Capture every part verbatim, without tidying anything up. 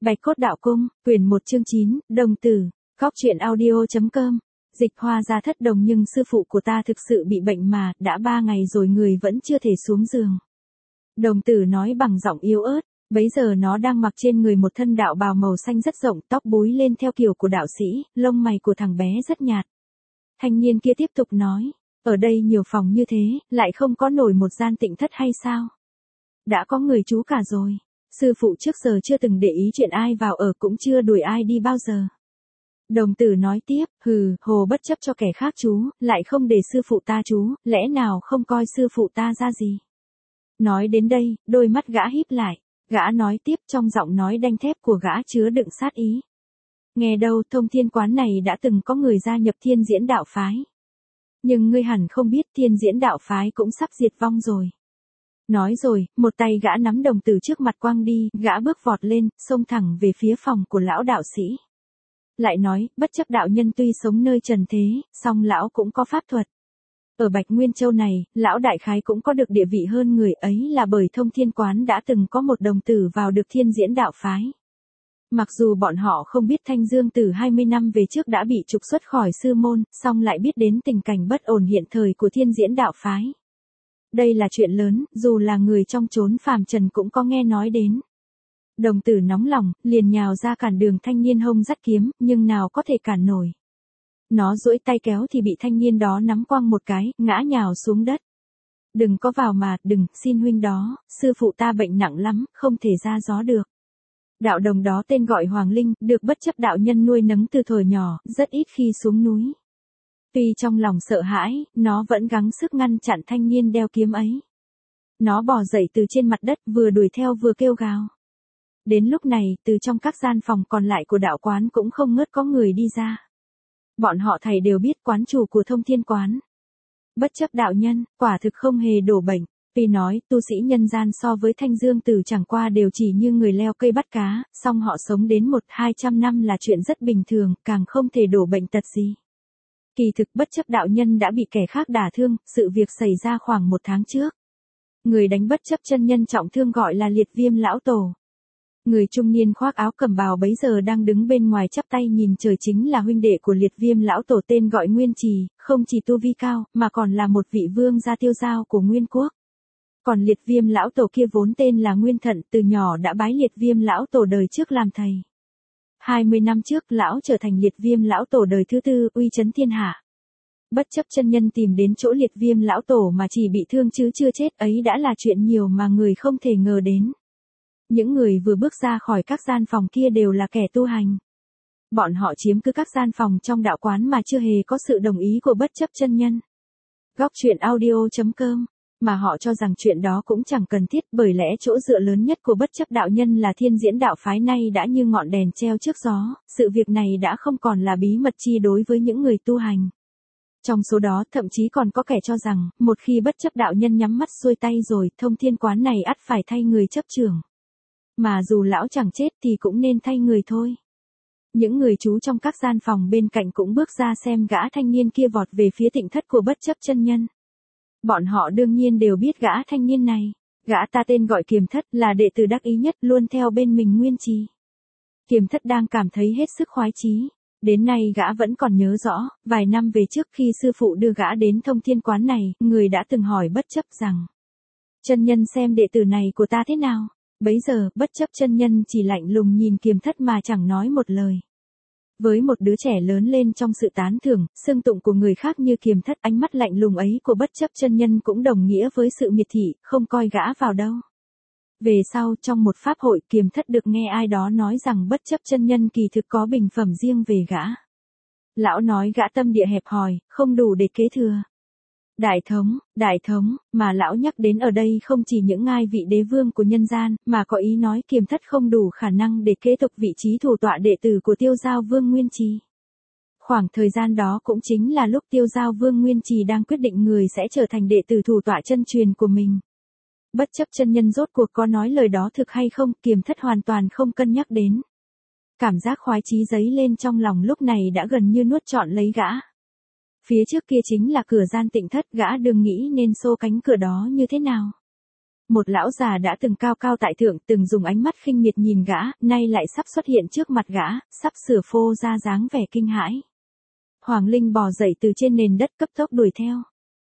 Bạch Cốt Đạo Cung, quyển một chương chín, Đồng Tử, Góc truyện audio.com. Dịch Hoa ra thất đồng nhưng sư phụ của ta thực sự bị bệnh mà, đã ba ngày rồi người vẫn chưa thể xuống giường. Đồng Tử nói bằng giọng yếu ớt, bấy giờ nó đang mặc trên người một thân đạo bào màu xanh rất rộng, tóc búi lên theo kiểu của đạo sĩ, lông mày của thằng bé rất nhạt. Thanh niên kia tiếp tục nói, ở đây nhiều phòng như thế, lại không có nổi một gian tịnh thất hay sao? Đã có người trú cả rồi. Sư phụ trước giờ chưa từng để ý chuyện ai vào ở cũng chưa đuổi ai đi bao giờ. Đồng Tử nói tiếp, hừ, hồ bất chấp cho kẻ khác trú, lại không để sư phụ ta trú, lẽ nào không coi sư phụ ta ra gì? Nói đến đây, đôi mắt gã híp lại, gã nói tiếp trong giọng nói đanh thép của gã chứa đựng sát ý. Nghe đâu Thông Thiên Quán này đã từng có người gia nhập Thiên Diễn Đạo Phái. Nhưng ngươi hẳn không biết Thiên Diễn Đạo Phái cũng sắp diệt vong rồi. Nói rồi, một tay gã nắm Đồng Tử trước mặt quăng đi, gã bước vọt lên, xông thẳng về phía phòng của lão đạo sĩ. Lại nói, bất chấp đạo nhân tuy sống nơi trần thế, song lão cũng có pháp thuật. Ở Bạch Nguyên Châu này, lão đại khái cũng có được địa vị hơn người ấy là bởi Thông Thiên Quán đã từng có một đồng tử vào được Thiên Diễn Đạo Phái. Mặc dù bọn họ không biết Thanh Dương từ hai mươi năm về trước đã bị trục xuất khỏi sư môn, song lại biết đến tình cảnh bất ổn hiện thời của Thiên Diễn Đạo Phái. Đây là chuyện lớn, dù là người trong chốn phàm trần cũng có nghe nói đến. Đồng Tử nóng lòng, liền nhào ra cản đường thanh niên hông dắt kiếm, nhưng nào có thể cản nổi. Nó duỗi tay kéo thì bị thanh niên đó nắm quăng một cái, ngã nhào xuống đất. Đừng có vào mà, đừng, xin huynh đó, sư phụ ta bệnh nặng lắm, không thể ra gió được. Đạo đồng đó tên gọi Hoàng Linh, được bất chấp đạo nhân nuôi nấng từ thuở nhỏ, rất ít khi xuống núi. Tuy trong lòng sợ hãi, nó vẫn gắng sức ngăn chặn thanh niên đeo kiếm ấy. Nó bò dậy từ trên mặt đất vừa đuổi theo vừa kêu gào. Đến lúc này, từ trong các gian phòng còn lại của đạo quán cũng không ngớt có người đi ra. Bọn họ thầy đều biết quán chủ của Thông Thiên Quán. Bất chấp đạo nhân, quả thực không hề đổ bệnh. Tuy nói, tu sĩ nhân gian so với Thanh Dương Tử chẳng qua đều chỉ như người leo cây bắt cá, song họ sống đến một hai trăm năm là chuyện rất bình thường, càng không thể đổ bệnh tật gì. Kỳ thực bất chấp đạo nhân đã bị kẻ khác đả thương, sự việc xảy ra khoảng một tháng trước. Người đánh bất chấp chân nhân trọng thương gọi là Liệt Viêm Lão Tổ. Người trung niên khoác áo cẩm bào bấy giờ đang đứng bên ngoài chắp tay nhìn trời chính là huynh đệ của Liệt Viêm Lão Tổ tên gọi Nguyên Trì, không chỉ tu vi cao, mà còn là một vị vương gia tiêu giao của Nguyên Quốc. Còn Liệt Viêm Lão Tổ kia vốn tên là Nguyên Thận, từ nhỏ đã bái Liệt Viêm Lão Tổ đời trước làm thầy. hai mươi năm trước lão trở thành Liệt Viêm Lão Tổ đời thứ tư, uy chấn thiên hạ. Bất chấp chân nhân tìm đến chỗ Liệt Viêm Lão Tổ mà chỉ bị thương chứ chưa chết ấy đã là chuyện nhiều mà người không thể ngờ đến. Những người vừa bước ra khỏi các gian phòng kia đều là kẻ tu hành. Bọn họ chiếm cứ các gian phòng trong đạo quán mà chưa hề có sự đồng ý của bất chấp chân nhân. Góc truyện audio.com. Mà họ cho rằng chuyện đó cũng chẳng cần thiết bởi lẽ chỗ dựa lớn nhất của bất chấp đạo nhân là Thiên Diễn Đạo Phái nay đã như ngọn đèn treo trước gió, sự việc này đã không còn là bí mật chi đối với những người tu hành. Trong số đó thậm chí còn có kẻ cho rằng, một khi bất chấp đạo nhân nhắm mắt xuôi tay rồi, Thông Thiên Quán này ắt phải thay người chấp trưởng. Mà dù lão chẳng chết thì cũng nên thay người thôi. Những người trú trong các gian phòng bên cạnh cũng bước ra xem gã thanh niên kia vọt về phía tịnh thất của bất chấp chân nhân. Bọn họ đương nhiên đều biết gã thanh niên này. Gã ta tên gọi Kiềm Thất, là đệ tử đắc ý nhất luôn theo bên mình Nguyên Trì. Kiềm Thất đang cảm thấy hết sức khoái chí. Đến nay gã vẫn còn nhớ rõ, vài năm về trước khi sư phụ đưa gã đến Thông Thiên Quán này, người đã từng hỏi bất chấp rằng: chân nhân xem đệ tử này của ta thế nào? Bấy giờ, bất chấp chân nhân chỉ lạnh lùng nhìn Kiềm Thất mà chẳng nói một lời. Với một đứa trẻ lớn lên trong sự tán thưởng, xưng tụng của người khác như Kiềm Thất, ánh mắt lạnh lùng ấy của bất chấp chân nhân cũng đồng nghĩa với sự miệt thị, không coi gã vào đâu. Về sau, trong một pháp hội, Kiềm Thất được nghe ai đó nói rằng bất chấp chân nhân kỳ thực có bình phẩm riêng về gã. Lão nói gã tâm địa hẹp hòi, không đủ để kế thừa. Đại thống, đại thống, mà lão nhắc đến ở đây không chỉ những ngai vị đế vương của nhân gian, mà có ý nói Kiềm Thất không đủ khả năng để kế tục vị trí thủ tọa đệ tử của Tiêu Giao Vương Nguyên Trì. Khoảng thời gian đó cũng chính là lúc Tiêu Giao Vương Nguyên Trì đang quyết định người sẽ trở thành đệ tử thủ tọa chân truyền của mình. Bất chấp chân nhân rốt cuộc có nói lời đó thực hay không, Kiềm Thất hoàn toàn không cân nhắc đến. Cảm giác khoái chí dấy lên trong lòng lúc này đã gần như nuốt trọn lấy gã. Phía trước kia chính là cửa gian tịnh thất, gã đừng nghĩ nên xô cánh cửa đó như thế nào. một lão già đã từng cao cao tại thượng, từng dùng ánh mắt khinh miệt nhìn gã, nay lại sắp xuất hiện trước mặt gã, sắp sửa phô ra dáng vẻ kinh hãi. Hoàng Linh bò dậy từ trên nền đất cấp tốc đuổi theo.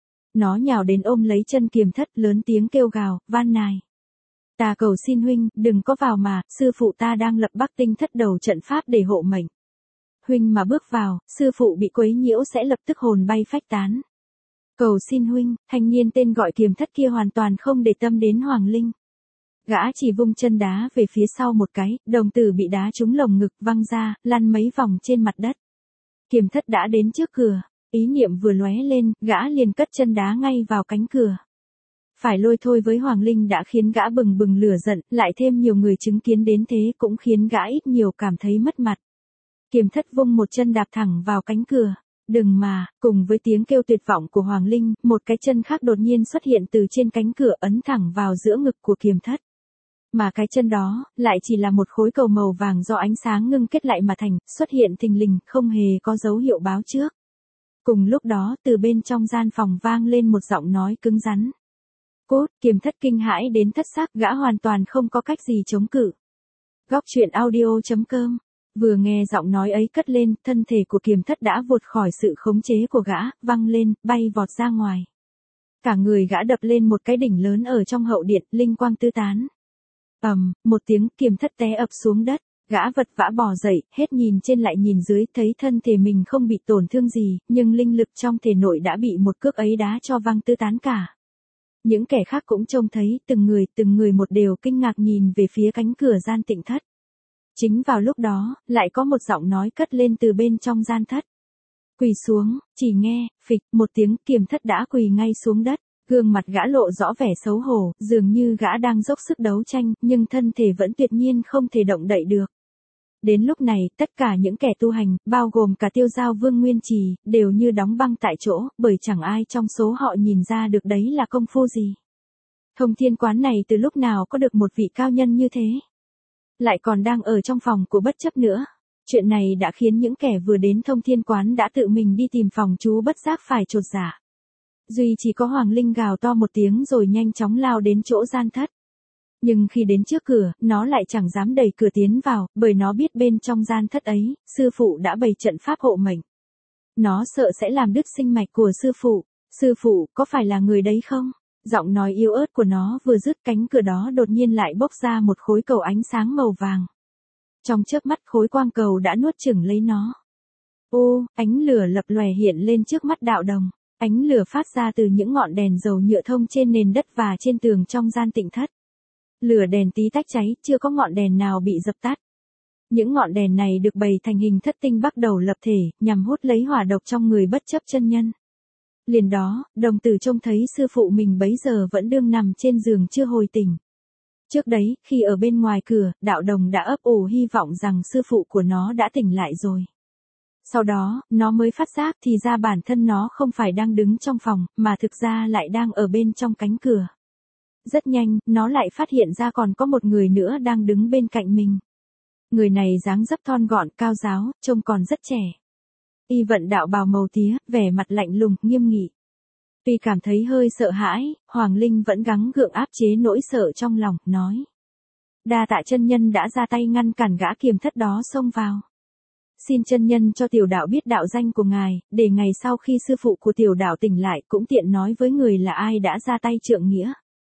Nó nhào đến ôm lấy chân Kiềm Thất, lớn tiếng kêu gào, van nài. Ta cầu xin huynh, đừng có vào mà, sư phụ ta đang lập Bắc Tinh thất đầu trận pháp để hộ mệnh. Huynh mà bước vào, sư phụ bị quấy nhiễu sẽ lập tức hồn bay phách tán. Cầu xin huynh, thanh niên tên gọi Kiềm Thất kia hoàn toàn không để tâm đến Hoàng Linh. Gã chỉ vung chân đá về phía sau một cái, đồng tử bị đá trúng lồng ngực văng ra, lăn mấy vòng trên mặt đất. Kiềm Thất đã đến trước cửa, ý niệm vừa lóe lên, gã liền cất chân đá ngay vào cánh cửa. Phải lôi thôi với Hoàng Linh đã khiến gã bừng bừng lửa giận, lại thêm nhiều người chứng kiến đến thế cũng khiến gã ít nhiều cảm thấy mất mặt. Kiềm Thất vung một chân đạp thẳng vào cánh cửa. Đừng mà, cùng với tiếng kêu tuyệt vọng của Hoàng Linh, một cái chân khác đột nhiên xuất hiện từ trên cánh cửa ấn thẳng vào giữa ngực của Kiềm Thất. Mà cái chân đó, lại chỉ là một khối cầu màu vàng do ánh sáng ngưng kết lại mà thành, xuất hiện thình lình, không hề có dấu hiệu báo trước. Cùng lúc đó, từ bên trong gian phòng vang lên một giọng nói cứng rắn. Cốt, Kiềm Thất kinh hãi đến thất xác, gã hoàn toàn không có cách gì chống cự. Góc truyện audio chấm com. Vừa nghe giọng nói ấy cất lên, thân thể của Kiềm Thất đã vụt khỏi sự khống chế của gã, văng lên, bay vọt ra ngoài. Cả người gã đập lên một cái đỉnh lớn ở trong hậu điện, linh quang tứ tán. Ầm, một tiếng, Kiềm Thất té ập xuống đất, gã vật vã bò dậy, hết nhìn trên lại nhìn dưới, thấy thân thể mình không bị tổn thương gì, nhưng linh lực trong thể nội đã bị một cước ấy đá cho văng tứ tán cả. Những kẻ khác cũng trông thấy, từng người từng người một đều kinh ngạc nhìn về phía cánh cửa gian Tịnh thất. Chính vào lúc đó, lại có một giọng nói cất lên từ bên trong gian thất. Quỳ xuống, chỉ nghe, phịch, một tiếng, Kiềm Thất đã quỳ ngay xuống đất, gương mặt gã lộ rõ vẻ xấu hổ, dường như gã đang dốc sức đấu tranh, nhưng thân thể vẫn tuyệt nhiên không thể động đậy được. Đến lúc này, tất cả những kẻ tu hành, bao gồm cả Tiêu Giao Vương Nguyên Trì, đều như đóng băng tại chỗ, bởi chẳng ai trong số họ nhìn ra được đấy là công phu gì. Thông Thiên Quán này từ lúc nào có được một vị cao nhân như thế? Lại còn đang ở trong phòng của Bất Chấp nữa. Chuyện này đã khiến những kẻ vừa đến Thông Thiên Quán đã tự mình đi tìm phòng chú bất giác phải chột dạ. Duy chỉ có Hoàng Linh gào to một tiếng rồi nhanh chóng lao đến chỗ gian thất. Nhưng khi đến trước cửa, nó lại chẳng dám đẩy cửa tiến vào, bởi nó biết bên trong gian thất ấy, sư phụ đã bày trận pháp hộ mệnh. Nó sợ sẽ làm đứt sinh mạch của sư phụ. Sư phụ, có phải là người đấy không? Giọng nói yếu ớt của nó vừa dứt, cánh cửa đó đột nhiên lại bốc ra một khối cầu ánh sáng màu vàng. Trong chớp mắt khối quang cầu đã nuốt chửng lấy nó. Ô, ánh lửa lập lòe hiện lên trước mắt Đạo Đồng. Ánh lửa phát ra từ những ngọn đèn dầu nhựa thông trên nền đất và trên tường trong gian Tịnh thất. Lửa đèn tí tách cháy, chưa có ngọn đèn nào bị dập tắt. Những ngọn đèn này được bày thành hình thất tinh bắt đầu lập thể, nhằm hút lấy hỏa độc trong người Bất Chấp chân nhân. Liền đó, đồng tử trông thấy sư phụ mình bấy giờ vẫn đương nằm trên giường chưa hồi tỉnh. Trước đấy, khi ở bên ngoài cửa, Đạo Đồng đã ấp ủ hy vọng rằng sư phụ của nó đã tỉnh lại rồi. Sau đó, nó mới phát giác thì ra bản thân nó không phải đang đứng trong phòng, mà thực ra lại đang ở bên trong cánh cửa. Rất nhanh, nó lại phát hiện ra còn có một người nữa đang đứng bên cạnh mình. Người này dáng dấp thon gọn, cao ráo, trông còn rất trẻ. Y vận đạo bào màu tía, vẻ mặt lạnh lùng, nghiêm nghị. Tuy cảm thấy hơi sợ hãi, Hoàng Linh vẫn gắng gượng áp chế nỗi sợ trong lòng, nói. Đa tạ chân nhân đã ra tay ngăn cản gã Kiềm Thất đó xông vào. Xin chân nhân cho tiểu đạo biết đạo danh của ngài, để ngày sau khi sư phụ của tiểu đạo tỉnh lại cũng tiện nói với người là ai đã ra tay trượng nghĩa.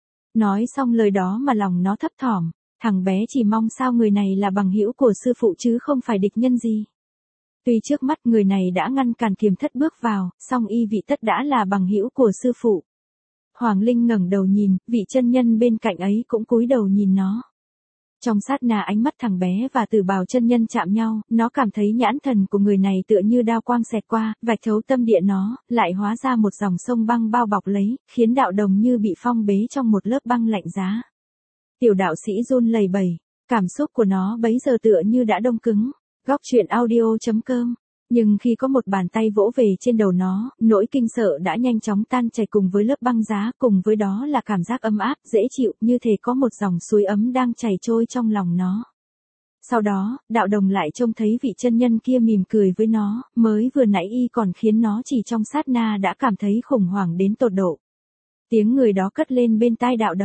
Nói xong lời đó mà lòng nó thấp thỏm, thằng bé chỉ mong sao người này là bằng hữu của sư phụ chứ không phải địch nhân gì. Tuy trước mắt người này đã ngăn cản Kiềm Thất bước vào, song y vị tất đã là bằng hữu của sư phụ. Hoàng Linh ngẩng đầu nhìn, vị chân nhân bên cạnh ấy cũng cúi đầu nhìn nó. Trong sát na ánh mắt thằng bé và Tử Bào chân nhân chạm nhau, nó cảm thấy nhãn thần của người này tựa như đao quang xẹt qua, vạch thấu tâm địa nó, lại hóa ra một dòng sông băng bao bọc lấy, khiến Đạo Đồng như bị phong bế trong một lớp băng lạnh giá. Tiểu đạo sĩ run lẩy bẩy, cảm xúc của nó bấy giờ tựa như đã đông cứng. Góc truyện audio chấm com. Nhưng khi có một bàn tay vỗ về trên đầu nó, nỗi kinh sợ đã nhanh chóng tan chảy cùng với lớp băng giá, cùng với đó là cảm giác ấm áp, dễ chịu, như thể có một dòng suối ấm đang chảy trôi trong lòng nó. Sau đó, Đạo Đồng lại trông thấy vị chân nhân kia mỉm cười với nó, mới vừa nãy y còn khiến nó chỉ trong sát na đã cảm thấy khủng hoảng đến tột độ. Tiếng người đó cất lên bên tai Đạo Đồng.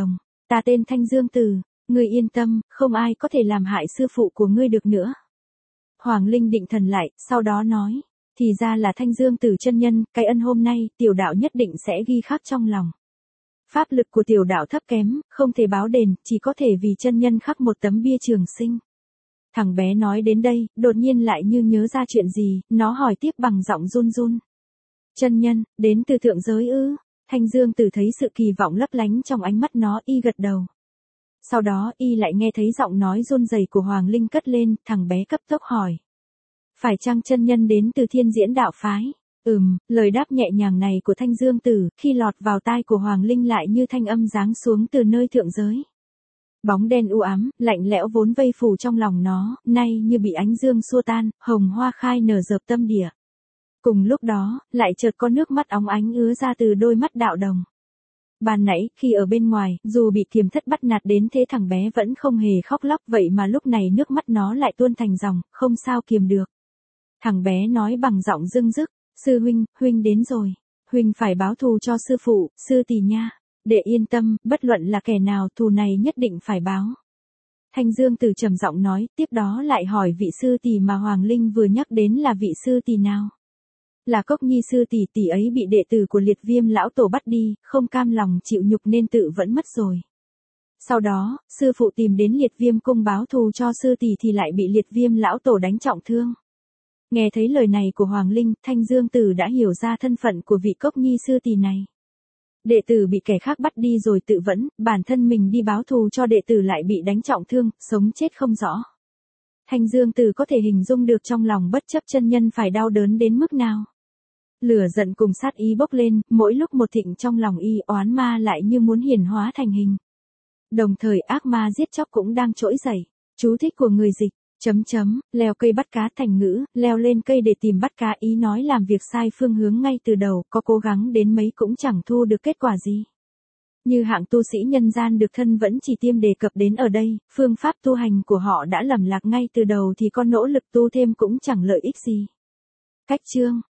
Ta tên Thanh Dương Tử, ngươi yên tâm, không ai có thể làm hại sư phụ của ngươi được nữa. Hoàng Linh định thần lại, sau đó nói, thì ra là Thanh Dương Tử chân nhân, cái ân hôm nay, tiểu đạo nhất định sẽ ghi khắc trong lòng. Pháp lực của tiểu đạo thấp kém, không thể báo đền, chỉ có thể vì chân nhân khắc một tấm bia trường sinh. Thằng bé nói đến đây, đột nhiên lại như nhớ ra chuyện gì, nó hỏi tiếp bằng giọng run run. Chân nhân, đến từ thượng giới ư? Thanh Dương Tử thấy sự kỳ vọng lấp lánh trong ánh mắt nó, y gật đầu. Sau đó y lại nghe thấy giọng nói run rẩy của Hoàng Linh cất lên, thằng bé cấp tốc hỏi. Phải chăng chân nhân đến từ Thiên Diễn đạo phái? Ừm, lời đáp nhẹ nhàng này của Thanh Dương Tử, khi lọt vào tai của Hoàng Linh lại như thanh âm giáng xuống từ nơi thượng giới. Bóng đen u ám, lạnh lẽo vốn vây phủ trong lòng nó, nay như bị ánh dương xua tan, hồng hoa khai nở dợp tâm địa. Cùng lúc đó, lại chợt có nước mắt óng ánh ứa ra từ đôi mắt đạo đồng. Ban nãy, khi ở bên ngoài, dù bị kiềm thất bắt nạt đến thế thằng bé vẫn không hề khóc lóc, vậy mà lúc này nước mắt nó lại tuôn thành dòng, không sao kiềm được. Thằng bé nói bằng giọng rưng rức, sư huynh, huynh đến rồi. Huynh phải báo thù cho sư phụ, sư tỷ nha. Đệ yên tâm, bất luận là kẻ nào, thù này nhất định phải báo. Thanh Dương Tử trầm giọng nói, tiếp đó lại hỏi vị sư tỷ mà Hoàng Linh vừa nhắc đến là vị sư tỷ nào. Là Cốc Nhi sư tỷ, tỷ ấy bị đệ tử của Liệt Viêm lão tổ bắt đi, không cam lòng chịu nhục nên tự vẫn mất rồi. Sau đó, sư phụ tìm đến Liệt Viêm cung báo thù cho sư tỷ thì lại bị Liệt Viêm lão tổ đánh trọng thương. Nghe thấy lời này của Hoàng Linh, Thanh Dương Tử đã hiểu ra thân phận của vị Cốc Nhi sư tỷ này. Đệ tử bị kẻ khác bắt đi rồi tự vẫn, bản thân mình đi báo thù cho đệ tử lại bị đánh trọng thương, sống chết không rõ. Thanh Dương Tử có thể hình dung được trong lòng bất chấp chân nhân phải đau đớn đến mức nào. Lửa giận cùng sát ý bốc lên, mỗi lúc một thịnh trong lòng y, oán ma lại như muốn hiển hóa thành hình. Đồng thời ác ma giết chóc cũng đang trỗi dậy. Chú thích của người dịch, chấm chấm, leo cây bắt cá thành ngữ, leo lên cây để tìm bắt cá, ý nói làm việc sai phương hướng ngay từ đầu, có cố gắng đến mấy cũng chẳng thu được kết quả gì. Như hạng tu sĩ nhân gian được thân vẫn chỉ tiêm đề cập đến ở đây, phương pháp tu hành của họ đã lầm lạc ngay từ đầu thì có nỗ lực tu thêm cũng chẳng lợi ích gì. Cách chương